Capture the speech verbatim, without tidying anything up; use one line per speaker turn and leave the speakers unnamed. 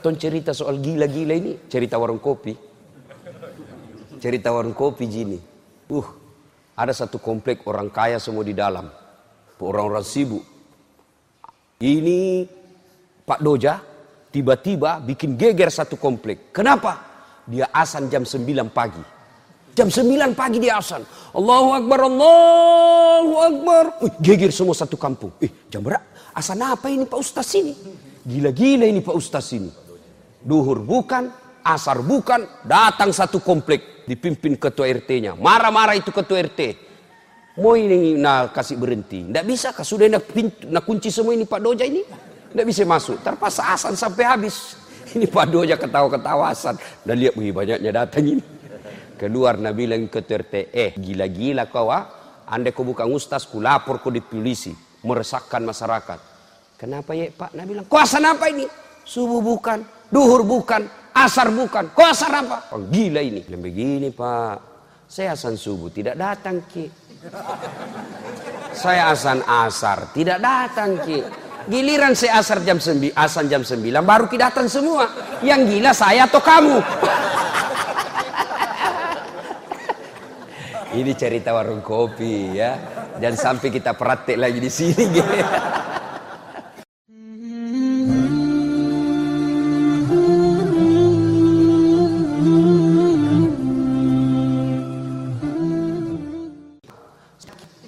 tong cerita soal gila-gila ini, cerita warung kopi. Cerita warung kopi gini. Uh, ada satu komplek orang kaya semua di dalam. Orang-orang sibuk. Ini Pak Doja tiba-tiba bikin geger satu komplek. Kenapa? Dia azan jam sembilan pagi. Jam sembilan pagi dia azan. Allahu Akbar, Allahu Akbar. Uh, geger semua satu kampung. Eh, jam berapa? Azan apa ini Pak Ustaz ini? Gila-gila ini Pak Ustaz ini. Duhur bukan, asar bukan, datang satu komplek dipimpin ketua R T-nya. Marah-marah itu ketua R T. Mau ini nak kasih berhenti. Tidak bisa, kah sudah nak, pintu, nak kunci semua ini Pak Doja ini. Tidak bisa masuk, terpaksa azan sampai habis. Ini Pak Doja ketawa-ketawa azan. Dan lihat begini banyaknya datang ini. Keluar Nabi bilang ketua R T, eh gila-gila kau ah. Andai kau bukan ustaz, ku lapor kau di polisi. Meresahkan masyarakat. Kenapa ya Pak? Nabi bilang, kau azan apa ini? Subuh bukan, duhur bukan, asar bukan. Kau asar apa? Oh, gila ini. Dan begini Pak, saya azan subuh tidak datang Ki. Saya azan asar tidak datang Ki. Giliran saya asar jam sembilan, azan jam sembilan baru Ki datang semua. Yang gila saya atau kamu? Ini cerita warung kopi ya. Jangan sampai kita praktek lagi di sini.